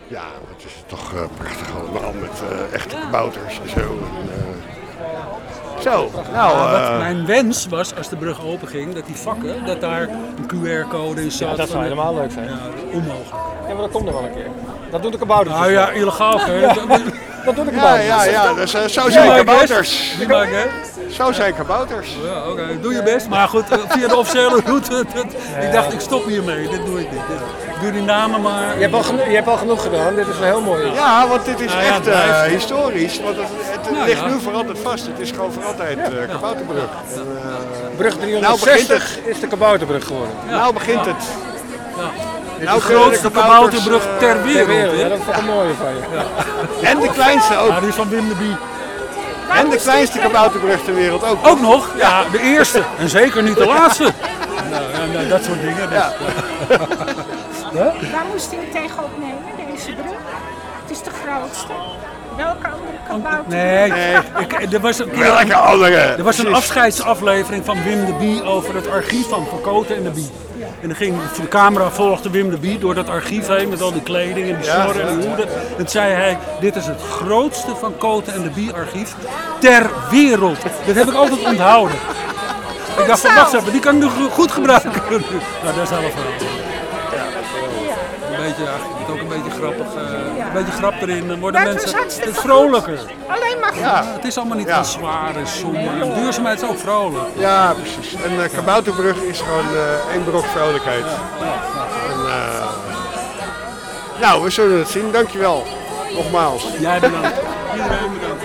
Ja, het is toch prachtig allemaal met echte kabouters en zo. Zo, nou... Wat mijn wens was, als de brug open ging, dat die vakken, dat daar een QR-code in zat. Ja, dat zou helemaal leuk zijn. Ja, onmogelijk. Ja, maar dat komt er wel een keer. Dat doen de kabouters. Nou ja, illegaal. Ja. Dat doen de kabouters. Ja, dus, zo zijn kabouters. Die maak hè? Zo zijn kabouters. Ja, oké. Doe je best. Maar goed, via de officiële route. Ik dacht, ik stop hiermee. Dit doe ik niet. Ik doe die namen maar... Je hebt al genoeg gedaan. Dit is wel heel mooi. Ja, want dit is echt blijft. historisch. Want het ligt nu voor altijd vast. Het is gewoon voor altijd kabouterbrug. Brug 360 is de kabouterbrug geworden. Nou begint het. De grootste kabouterbrug ter wereld. Ja, dat vond ik een mooie van je. Ja. En de kleinste ook. Ja, die is van Wim de Bie. En de kleinste kabouterbrug ter wereld ook. Ook nog? Ja, de eerste. En zeker niet de laatste. Nou, dat soort dingen. Dus. Ja. Waar moest u het tegen opnemen, deze brug? Het is de grootste. Welke andere kabouter? Nee, er was een afscheidsaflevering van Wim de Bie over het archief van Cote en de Bie. En dan ging de camera volgde Wim de Bie door dat archief heen met al die kleding en die snorren en die hoeden. En toen zei hij, dit is het grootste van Cote en de Bie archief ter wereld. Dat heb ik altijd onthouden. Ik dacht van, wacht even, die kan ik nu goed gebruiken. Nou, daar zijn we van. Ook een beetje grappig. Een beetje grap erin, dan worden mensen het vrolijker. Alleen maar goed. Ja. Het is allemaal niet zo zwaar en somber. Duurzaamheid is ook vrolijk. Ja, precies. En kabouterbrug is gewoon één brok vrolijkheid. Nou, we zullen het zien. Dankjewel. Nogmaals. Jij bedankt. Iedereen bedankt.